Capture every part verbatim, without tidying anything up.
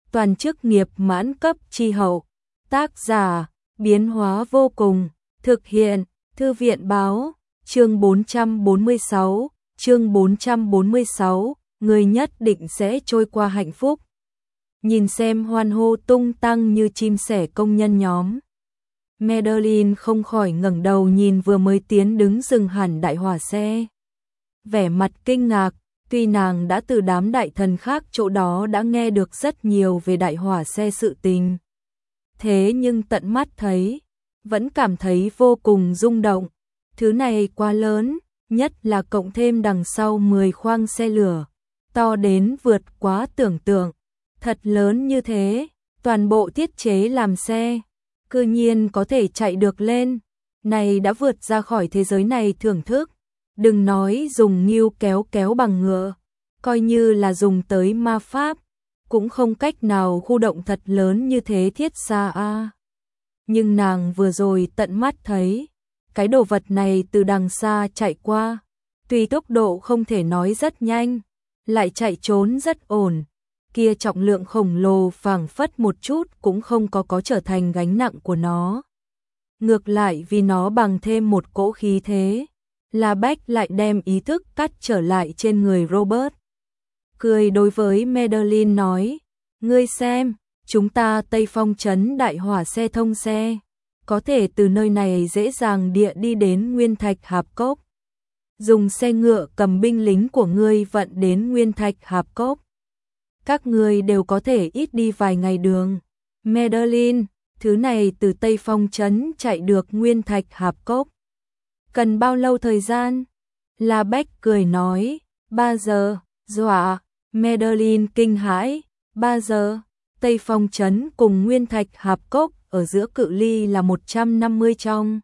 toàn chức nghiệp mãn cấp chi hậu. Tác giả, biến hóa vô cùng, thực hiện, Thư viện báo, chương bốn trăm bốn mươi sáu, chương bốn trăm bốn mươi sáu, người nhất định sẽ trôi qua hạnh phúc. Nhìn xem hoan hô tung tăng như chim sẻ công nhân nhóm. Madeline không khỏi ngẩng đầu nhìn vừa mới tiến đứng dừng hẳn đại hỏa xe. Vẻ mặt kinh ngạc, tuy nàng đã từ đám đại thần khác chỗ đó đã nghe được rất nhiều về đại hỏa xe sự tình. Thế nhưng tận mắt thấy, vẫn cảm thấy vô cùng rung động. Thứ này quá lớn, nhất là cộng thêm đằng sau mười khoang xe lửa, to đến vượt quá tưởng tượng. Thật lớn như thế, toàn bộ thiết chế làm xe, cư nhiên có thể chạy được lên. Này đã vượt ra khỏi thế giới này thưởng thức. Đừng nói dùng nghiêu kéo kéo bằng ngựa, coi như là dùng tới ma pháp, cũng không cách nào khu động thật lớn như thế thiết xa a. Nhưng nàng vừa rồi tận mắt thấy, cái đồ vật này từ đằng xa chạy qua, tuy tốc độ không thể nói rất nhanh, lại chạy trốn rất ổn. Kia trọng lượng khổng lồ phảng phất một chút cũng không có có trở thành gánh nặng của nó. Ngược lại vì nó bằng thêm một cỗ khí thế, La Bách lại đem ý thức cắt trở lại trên người Robert. Cười đối với Madeline nói, ngươi xem, chúng ta Tây Phong trấn đại hỏa xe thông xe, có thể từ nơi này dễ dàng địa đi đến Nguyên Thạch Hạp Cốc. Dùng xe ngựa cầm binh lính của ngươi vận đến Nguyên Thạch Hạp Cốc. Các ngươi đều có thể ít đi vài ngày đường. Madeline, thứ này từ Tây Phong trấn chạy được Nguyên Thạch Hạp Cốc. Cần bao lâu thời gian? La Bách cười nói, ba giờ. Dọa, Madeline kinh hãi, ba giờ. Tây Phong trấn cùng Nguyên Thạch Hạp Cốc ở giữa cự ly là một trăm năm mươi trong.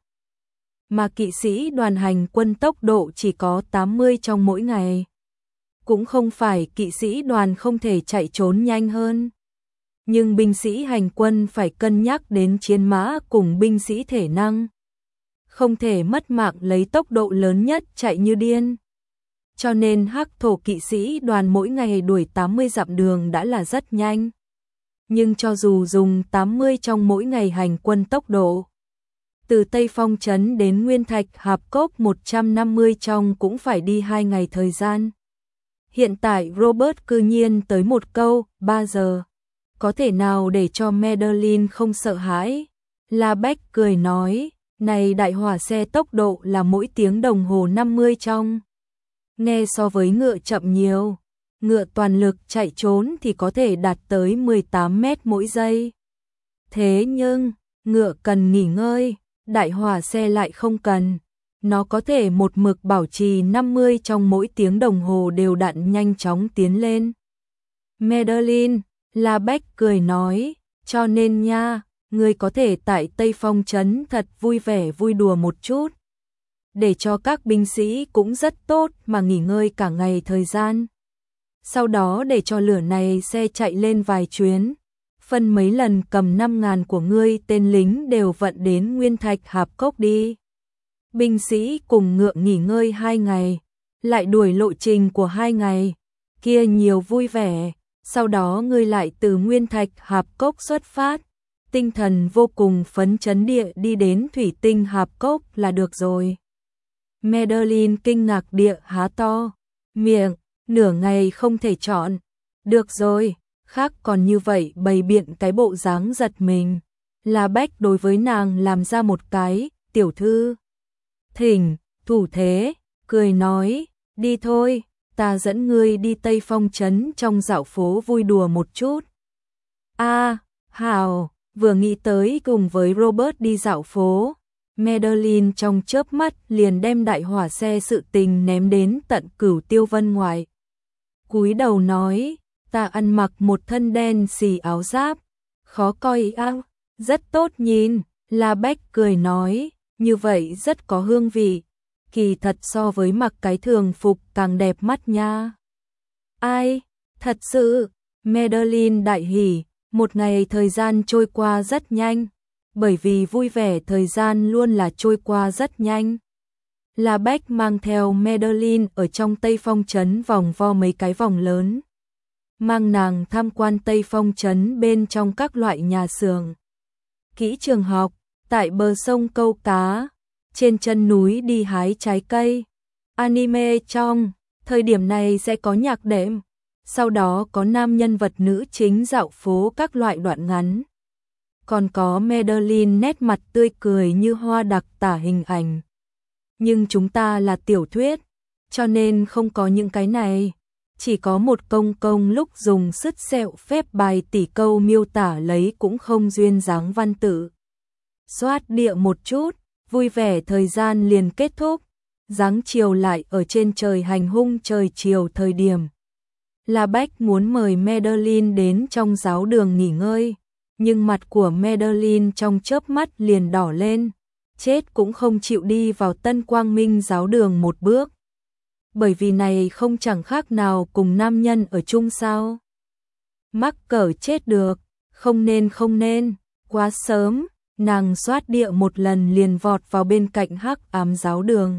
Mà kỵ sĩ đoàn hành quân tốc độ chỉ có tám mươi trong mỗi ngày. Cũng không phải kỵ sĩ đoàn không thể chạy trốn nhanh hơn. Nhưng binh sĩ hành quân phải cân nhắc đến chiến mã cùng binh sĩ thể năng. Không thể mất mạng lấy tốc độ lớn nhất chạy như điên. Cho nên hắc thổ kỵ sĩ đoàn mỗi ngày đuổi tám mươi dặm đường đã là rất nhanh. Nhưng cho dù dùng tám mươi trong mỗi ngày hành quân tốc độ, từ Tây Phong trấn đến Nguyên Thạch Hạp Cốc một trăm năm mươi trong cũng phải đi hai ngày thời gian. Hiện tại Robert cư nhiên tới một câu, ba giờ. Có thể nào để cho Madeline không sợ hãi? La Bách cười nói, này đại hỏa xe tốc độ là mỗi tiếng đồng hồ năm mươi trong. Nghe so với ngựa chậm nhiều. Ngựa toàn lực chạy trốn thì có thể đạt tới mười tám mét mỗi giây. Thế nhưng, ngựa cần nghỉ ngơi, đại hỏa xe lại không cần. Nó có thể một mực bảo trì năm mươi trong mỗi tiếng đồng hồ đều đặn nhanh chóng tiến lên. Madeline, La Bách cười nói, cho nên nha, ngươi có thể tại Tây Phong trấn thật vui vẻ vui đùa một chút. Để cho các binh sĩ cũng rất tốt mà nghỉ ngơi cả ngày thời gian. Sau đó để cho lửa này xe chạy lên vài chuyến. Phân mấy lần cầm năm ngàn của ngươi tên lính đều vận đến Nguyên Thạch Hạp Cốc đi. Binh sĩ cùng ngựa nghỉ ngơi hai ngày, lại đuổi lộ trình của hai ngày, kia nhiều vui vẻ, sau đó ngươi lại từ Nguyên Thạch Hạp Cốc xuất phát, tinh thần vô cùng phấn chấn địa đi đến Thủy Tinh Hạp Cốc là được rồi. Madeline kinh ngạc địa há to, miệng, nửa ngày không thể chọn, được rồi, khác còn như vậy bày biện cái bộ dáng giật mình. La Bách đối với nàng làm ra một cái, tiểu thư. Thỉnh, thủ thế, cười nói, đi thôi, ta dẫn ngươi đi Tây Phong trấn trong dạo phố vui đùa một chút. A, hào, vừa nghĩ tới cùng với Robert đi dạo phố, Madeline trong chớp mắt liền đem đại hỏa xe sự tình ném đến tận Cửu Tiêu Vân ngoài. Cúi đầu nói, ta ăn mặc một thân đen xì áo giáp, khó coi áo, rất tốt nhìn. La Bách cười nói, như vậy rất có hương vị, kỳ thật so với mặc cái thường phục càng đẹp mắt nha. Ai, thật sự, Madeline đại hỉ, một ngày thời gian trôi qua rất nhanh, bởi vì vui vẻ thời gian luôn là trôi qua rất nhanh. La Bách mang theo Madeline ở trong Tây Phong trấn vòng vo mấy cái vòng lớn. mang nàng tham quan Tây Phong trấn bên trong các loại nhà xưởng, kỹ trường học, tại bờ sông câu cá, trên chân núi đi hái trái cây. Anime trong thời điểm này sẽ có nhạc đệm, sau đó có nam nhân vật nữ chính dạo phố các loại đoạn ngắn. Còn có Madeline nét mặt tươi cười như hoa đặc tả hình ảnh. Nhưng chúng ta là tiểu thuyết, cho nên không có những cái này. Chỉ có một công công lúc dùng sứt sẹo phép bài tỷ câu miêu tả lấy cũng không duyên dáng văn tự. Xoát địa một chút, vui vẻ thời gian liền kết thúc. Dáng chiều lại ở trên trời hành hung trời chiều thời điểm. La Bách muốn mời Madeline đến trong giáo đường nghỉ ngơi, nhưng mặt của Madeline trong chớp mắt liền đỏ lên, chết cũng không chịu đi vào Tân Quang Minh giáo đường một bước. Bởi vì này không chẳng khác nào cùng nam nhân ở chung sao. Mắc cỡ chết được, không nên không nên, quá sớm, nàng xoát địa một lần liền vọt vào bên cạnh hắc ám giáo đường.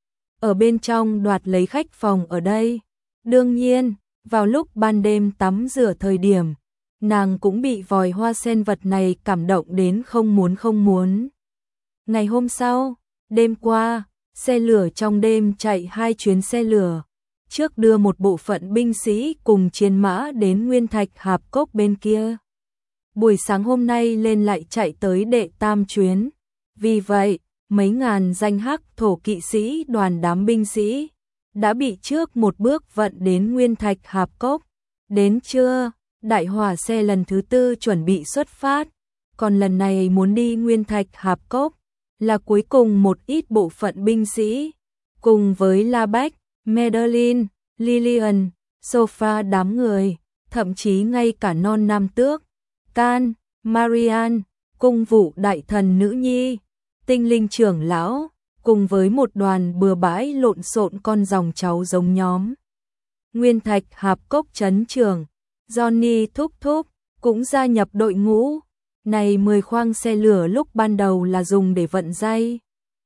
Ở bên trong đoạt lấy khách phòng ở đây. Đương nhiên, vào lúc ban đêm tắm rửa thời điểm, nàng cũng bị vòi hoa sen vật này cảm động đến không muốn không muốn. Ngày hôm sau, đêm qua, xe lửa trong đêm chạy hai chuyến xe lửa. Trước đưa một bộ phận binh sĩ cùng chiến mã đến Nguyên Thạch Hạp Cốc bên kia. Buổi sáng hôm nay lên lại chạy tới đệ tam chuyến. Vì vậy, mấy ngàn danh hắc thổ kỵ sĩ đoàn đám binh sĩ đã bị trước một bước vận đến Nguyên Thạch Hạp Cốc. Đến trưa, đại hỏa xe lần thứ tư chuẩn bị xuất phát, còn lần này muốn đi Nguyên Thạch Hạp Cốc là cuối cùng một ít bộ phận binh sĩ, cùng với La Bách, Madeline, Lillian, Sophia đám người, thậm chí ngay cả non nam tước, Can, Marian, cung vụ đại thần nữ nhi, tinh linh trưởng lão, cùng với một đoàn bừa bãi lộn xộn con dòng cháu giống nhóm. Nguyên Thạch Hạp Cốc trấn trưởng, Johnny thúc thúc, cũng gia nhập đội ngũ. Này mười khoang xe lửa lúc ban đầu là dùng để vận dây,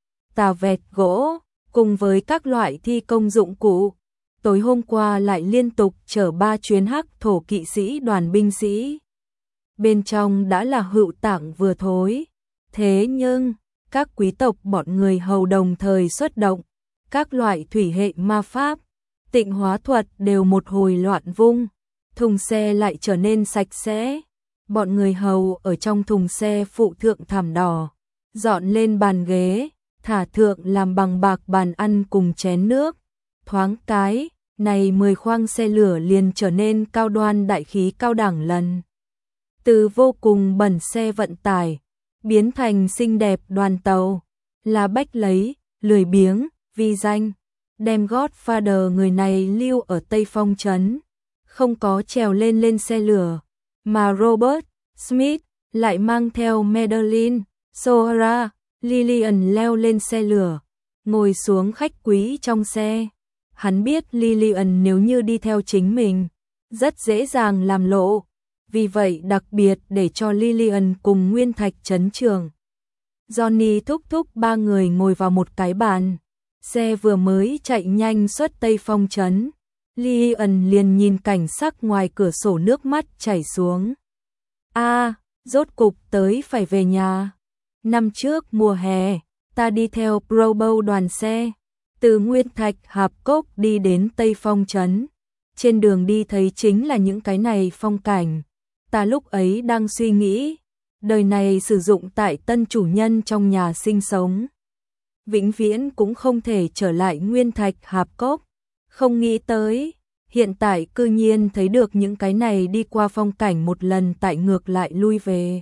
tà vẹt gỗ, cùng với các loại thi công dụng cụ. Tối hôm qua lại liên tục chở ba chuyến hắc thổ kỵ sĩ đoàn binh sĩ. Bên trong đã là hữu tạng vừa thối. Thế nhưng, các quý tộc bọn người hầu đồng thời xuất động, các loại thủy hệ ma pháp, tịnh hóa thuật đều một hồi loạn vung, thùng xe lại trở nên sạch sẽ. Bọn người hầu ở trong thùng xe phụ thượng thảm đỏ, dọn lên bàn ghế, thả thượng làm bằng bạc bàn ăn cùng chén nước. Thoáng cái, này mười khoang xe lửa liền trở nên cao đoan đại khí cao đẳng lần. Từ vô cùng bẩn xe vận tải, biến thành xinh đẹp đoàn tàu. La Bách lấy, lười biếng, vi danh, đem Godfather người này lưu ở Tây Phong trấn, không có trèo lên lên xe lửa. Mà Robert Smith lại mang theo Madeline, Sohara, Lillian leo lên xe lửa, ngồi xuống khách quý trong xe. Hắn biết Lillian nếu như đi theo chính mình, rất dễ dàng làm lộ, vì vậy đặc biệt để cho Lillian cùng Nguyên Thạch trấn trưởng. Johnny thúc thúc ba người ngồi vào một cái bàn, xe vừa mới chạy nhanh xuất Tây Phong trấn. Lillian liền nhìn cảnh sắc ngoài cửa sổ nước mắt chảy xuống. A, à, rốt cục tới phải về nhà. Năm trước mùa hè, ta đi theo Probo đoàn xe, từ Nguyên Thạch Hạp Cốc đi đến Tây Phong trấn. Trên đường đi thấy chính là những cái này phong cảnh. Ta lúc ấy đang suy nghĩ, đời này sử dụng tại tân chủ nhân trong nhà sinh sống, vĩnh viễn cũng không thể trở lại Nguyên Thạch Hạp Cốc. Không nghĩ tới, hiện tại cư nhiên thấy được những cái này đi qua phong cảnh một lần tại ngược lại lui về.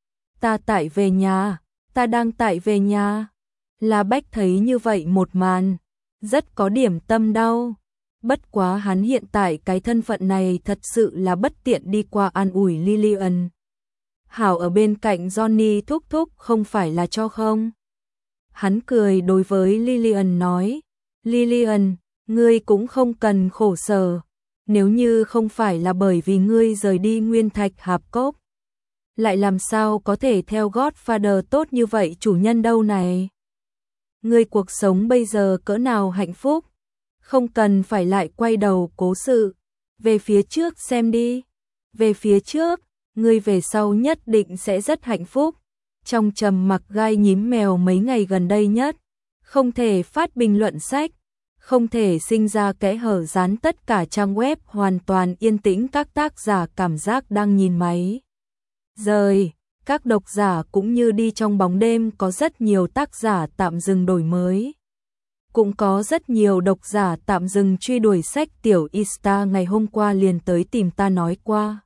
Ta tại về nhà, ta đang tại về nhà. La Bách thấy như vậy một màn, rất có điểm tâm đau. Bất quá hắn hiện tại cái thân phận này thật sự là bất tiện đi qua an ủi Lillian. Hảo ở bên cạnh Johnny thúc thúc không phải là cho không. Hắn cười đối với Lillian nói, Lillian, ngươi cũng không cần khổ sở, nếu như không phải là bởi vì ngươi rời đi Nguyên Thạch Hạp Cốc, lại làm sao có thể theo Godfather tốt như vậy chủ nhân đâu này. Ngươi cuộc sống bây giờ cỡ nào hạnh phúc, không cần phải lại quay đầu cố sự, Về phía trước xem đi. Về phía trước, ngươi về sau nhất định sẽ rất hạnh phúc. Trong trầm mặc gai nhím mèo mấy ngày gần đây nhất, không thể phát bình luận sách, không thể sinh ra kẽ hở dán tất cả trang web hoàn toàn yên tĩnh, các tác giả cảm giác đang nhìn máy rời. Các độc giả cũng như đi trong bóng đêm, có rất nhiều tác giả tạm dừng đổi mới. Cũng có rất nhiều độc giả tạm dừng truy đuổi sách. Tiểu Ista ngày hôm qua liền tới tìm ta nói qua.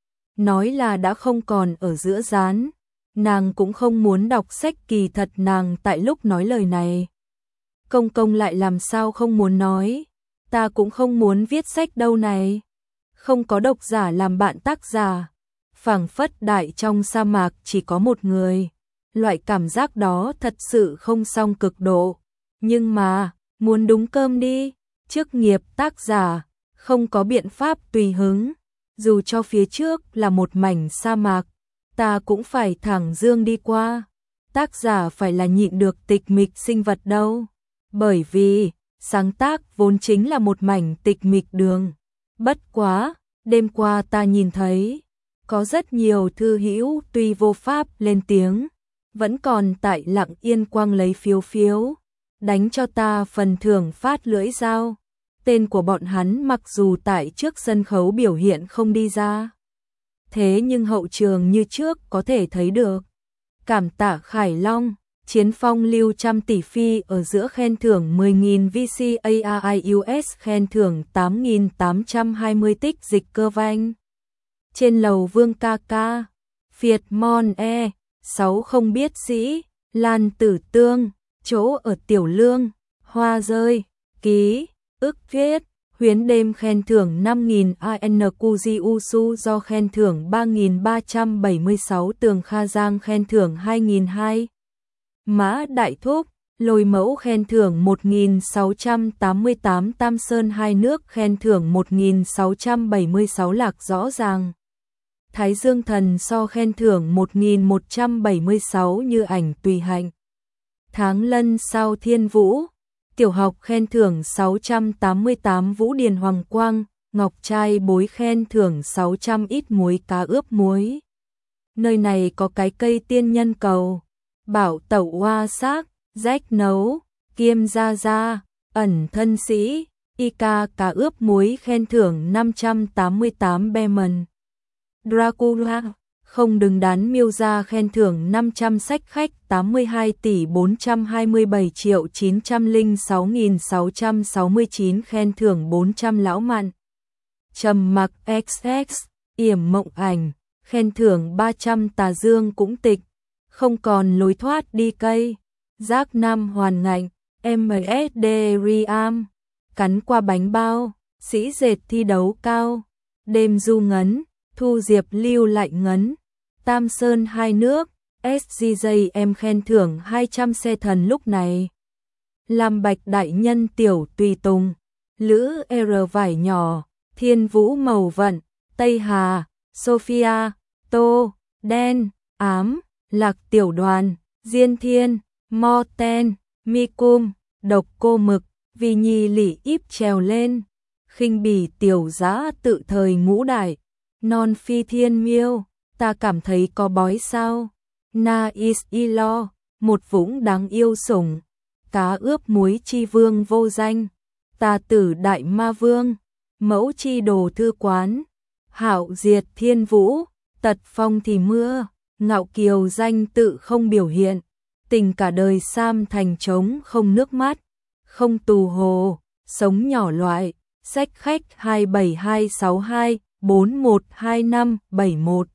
Nói là đã không còn ở giữa dán. Nàng cũng không muốn đọc sách, kỳ thật nàng tại lúc nói lời này. Công công lại làm sao không muốn nói. Ta cũng không muốn viết sách đâu này. Không có độc giả làm bạn tác giả. Phảng phất đại trong sa mạc chỉ có một người. Loại cảm giác đó thật sự không xong cực độ. Nhưng mà, muốn đúng cơm đi. Chức nghiệp tác giả, không có biện pháp tùy hứng. Dù cho phía trước là một mảnh sa mạc, ta cũng phải thẳng dương đi qua. Tác giả phải là nhịn được tịch mịch sinh vật đâu. Bởi vì, sáng tác vốn chính là một mảnh tịch mịch đường. Bất quá, đêm qua ta nhìn thấy, có rất nhiều thư hữu tuy vô pháp lên tiếng, vẫn còn tại lặng yên quăng lấy phiếu phiếu, đánh cho ta phần thưởng phát lưỡi dao. Tên của bọn hắn mặc dù tại trước sân khấu biểu hiện không đi ra, thế nhưng hậu trường như trước có thể thấy được. Cảm tạ Khải Long, Chiến Phong lưu trăm tỷ phi ở giữa, khen thưởng mười nghìn vê xê a i u ét, khen thưởng tám nghìn tám trăm hai mươi tích dịch cơ vanh. Trên lầu Vương ca ca, Phiệt Mon E, sáu không biết sĩ, Lan Tử Tương, chỗ ở Tiểu Lương, Hoa rơi, ký, ức viết, Huyến đêm khen thưởng năm nghìn a en quy giê Usu do khen thưởng ba nghìn ba trăm bảy mươi sáu, Tường Kha Giang khen thưởng hai nghìn hai trăm. Mã Đại Thúc, Lôi Mẫu khen thưởng một nghìn sáu trăm tám mươi tám, Tam Sơn Hai Nước khen thưởng một nghìn sáu trăm bảy mươi sáu, Lạc Rõ Ràng, Thái Dương Thần So khen thưởng một nghìn một trăm bảy mươi sáu, Như Ảnh Tùy Hạnh, Tháng Lân Sao Thiên Vũ, Tiểu Học khen thưởng sáu trăm tám mươi tám, Vũ Điền Hoàng Quang, Ngọc Trai Bối khen thưởng sáu trăm, Ít muối cá ướp muối. Nơi này có cái cây tiên nhân cầu. Bảo Tẩu Hoa Xác, Rách Nấu, Kiêm Gia Gia, Ẩn Thân Sĩ, Ica cá ướp muối khen thưởng năm trăm tám mươi tám, Beman, Dracula, Không Đứng Đắn Miêu Gia khen thưởng năm trăm, Sách Khách tám mươi hai tỷ bốn trăm hai mươi bảy triệu chín trăm lẻ sáu nghìn sáu trăm sáu mươi chín khen thưởng bốn trăm, Lão Mạn, Trầm Mặc ích ích, Yểm Mộng Ảnh, khen thưởng ba trăm, Tà Dương Cũng Tịch, Không Còn Lối Thoát Đi Cây, Giác Nam Hoàn Ngạnh, em ét đê Riam, Cắn Qua Bánh Bao, Sĩ Dệt Thi Đấu Cao, Đêm Du Ngấn, Thu Diệp Lưu Lạnh Ngấn, Tam Sơn Hai Nước, ét giê gi em khen thưởng hai trăm, Xe Thần Lúc Này, Làm Bạch Đại Nhân Tiểu Tùy Tùng, Lữ R Vải Nhỏ, Thiên Vũ Màu Vận, Tây Hà, Sophia, Tô, Đen, Ám, Lạc Tiểu Đoàn, Diên Thiên, Mo Ten, Mi Cung, Độc Cô Mực, Vì Nhi Lỉ Íp Trèo Lên, Khinh Bỉ Tiểu Giã Tự Thời Ngũ Đại, Non Phi Thiên Miêu, Ta Cảm Thấy Có Bói Sao, Na Is Y Lo, Một Vũng Đáng Yêu Sủng, Cá Ướp Muối Chi Vương Vô Danh, Tà Tử Đại Ma Vương, Mẫu Chi Đồ Thư Quán, Hạo Diệt Thiên Vũ, Tật Phong Thì Mưa, Ngạo Kiều Danh Tự Không Biểu Hiện, Tình Cả Đời Sam Thành Trống Không Nước Mắt, Không Tù Hồ, Sống Nhỏ Loại, Sách Khách hai bảy hai sáu hai bốn một hai năm bảy một,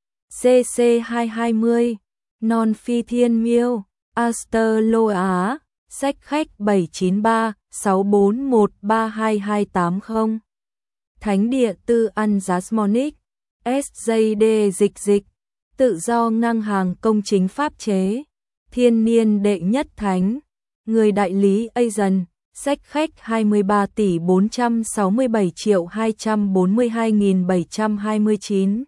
xê xê hai hai mươi, Non Phi Thiên Miêu, Aster Lô Á, Sách Khách bảy chín ba sáu bốn một ba hai hai tám không, Thánh Địa Tư Ăn Jasmonic, ét giê đê Dịch Dịch, Tự Do Ngang Hàng Công Chính Pháp Chế, Thiên Niên Đệ Nhất Thánh, Người Đại Lý Asian, Sách Khách hai mươi ba tỷ bốn trăm sáu mươi bảy triệu hai trăm bốn mươi hai nghìn bảy trăm hai mươi chín,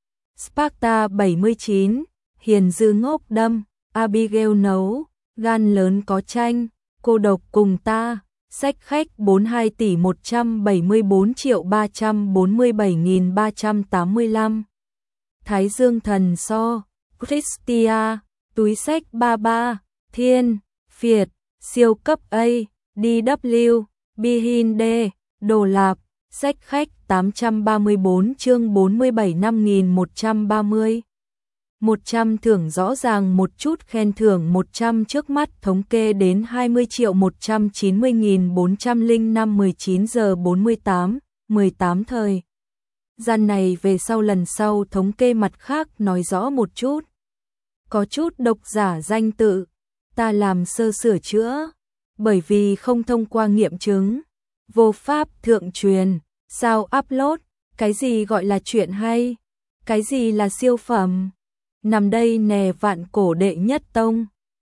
Sparta bảy mươi chín, Hiền Dư Ngốc Đâm, Abigail Nấu, Gan Lớn Có Tranh, Cô Độc Cùng Ta, Sách khách bốn mươi hai tỷ một trăm bảy mươi bốn triệu ba trăm bốn mươi bảy nghìn ba trăm tám mươi lăm. Thái Dương Thần So, Christia, túi sách ba mươi ba, Thiên, Việt, siêu cấp A, đê vê, Bihinde, Đồ Lạp, sách khách tám trăm ba mươi bốn chương bốn mươi bảy năm nghìn một trăm ba mươi. một trăm thưởng rõ ràng một chút khen thưởng một trăm trước mắt thống kê đến hai mươi triệu một trăm chín mươi nghìn bốn trăm lẻ năm mười chín giờ bốn mươi tám, mười tám thời. Gian này về sau lần sau thống kê mặt khác nói rõ một chút. Có chút độc giả danh tự, ta làm sơ sửa chữa, bởi vì không thông qua nghiệm chứng, vô pháp thượng truyền, sao upload, cái gì gọi là chuyện hay, cái gì là siêu phẩm. Nằm đây nè vạn cổ đệ nhất tông.